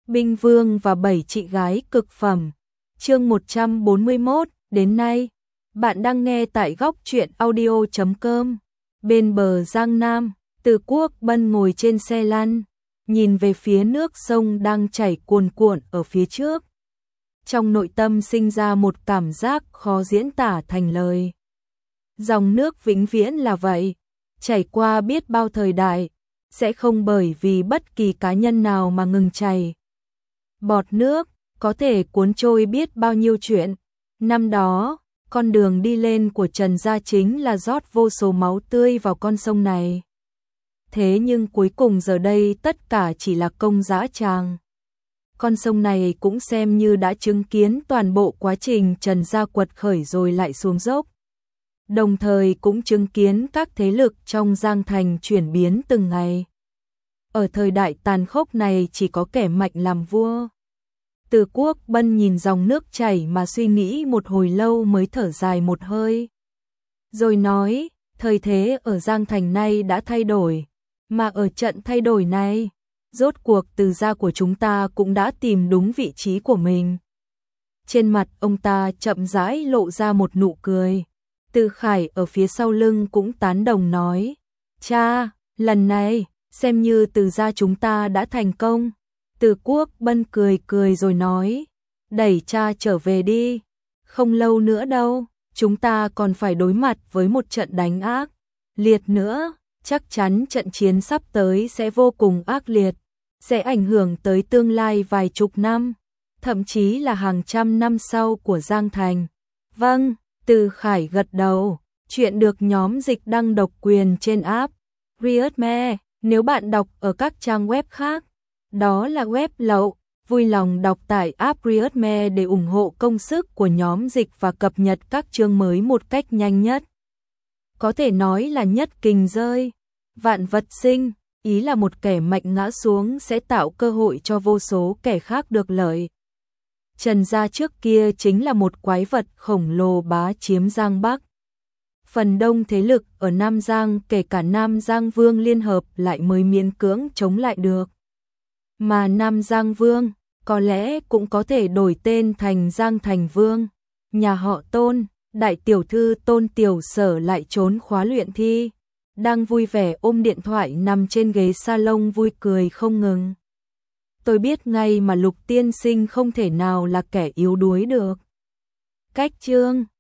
Binh Vương và 7 chị gái cực phẩm. Chương 141, đến nay, bạn đang nghe tại góc truyện audio.com. Bên bờ Giang Nam, Từ Quốc Bân ngồi trên xe lăn, nhìn về phía nước sông đang chảy cuồn cuộn ở phía trước. Trong nội tâm sinh ra một cảm giác khó diễn tả thành lời. Dòng nước vĩnh viễn là vậy, chảy qua biết bao thời đại, sẽ không bởi vì bất kỳ cá nhân nào mà ngừng chảy. Bọt nước có thể cuốn trôi biết bao nhiêu chuyện. Năm đó, con đường đi lên của Trần gia chính là rót vô số máu tươi vào con sông này. Thế nhưng cuối cùng giờ đây tất cả chỉ là công dã tràng. Con sông này cũng xem như đã chứng kiến toàn bộ quá trình Trần gia quật khởi rồi lại xuống dốc. Đồng thời cũng chứng kiến các thế lực trong Giang Thành chuyển biến từng ngày. Ở thời đại tàn khốc này chỉ có kẻ mạnh làm vua. Từ Quốc Bân nhìn dòng nước chảy mà suy nghĩ một hồi lâu mới thở dài một hơi. Rồi nói, thời thế ở Giang Thành nay đã thay đổi, mà ở trận thay đổi này, rốt cuộc Từ gia của chúng ta cũng đã tìm đúng vị trí của mình. Trên mặt ông ta chậm rãi lộ ra một nụ cười. Từ Khải ở phía sau lưng cũng tán đồng nói, cha, lần này, xem như Từ gia chúng ta đã thành công. Từ Quốc Bân cười cười rồi nói, đẩy cha trở về đi, không lâu nữa đâu, chúng ta còn phải đối mặt với một trận đánh ác liệt nữa, chắc chắn trận chiến sắp tới sẽ vô cùng ác liệt, sẽ ảnh hưởng tới tương lai vài chục năm, thậm chí là hàng trăm năm sau của Giang Thành. Vâng, Từ Khải gật đầu, chuyện được nhóm dịch đăng độc quyền trên app Readme, nếu bạn đọc ở các trang web khác, đó là web lậu, vui lòng đọc tại app Readme để ủng hộ công sức của nhóm dịch và cập nhật các chương mới một cách nhanh nhất. Có thể nói là nhất kình rơi, vạn vật sinh, ý là một kẻ mạnh ngã xuống sẽ tạo cơ hội cho vô số kẻ khác được lợi. Trần gia trước kia chính là một quái vật khổng lồ bá chiếm Giang Bắc. Phần đông thế lực ở Nam Giang kể cả Nam Giang Vương liên hợp lại mới miễn cưỡng chống lại được. Mà Nam Giang Vương có lẽ cũng có thể đổi tên thành Giang Thành Vương. Nhà họ Tôn, đại tiểu thư Tôn Tiểu Sở lại trốn khóa luyện thi, đang vui vẻ ôm điện thoại nằm trên ghế salon vui cười không ngừng. Tôi biết ngay mà Lục tiên sinh không thể nào là kẻ yếu đuối được. Cách chương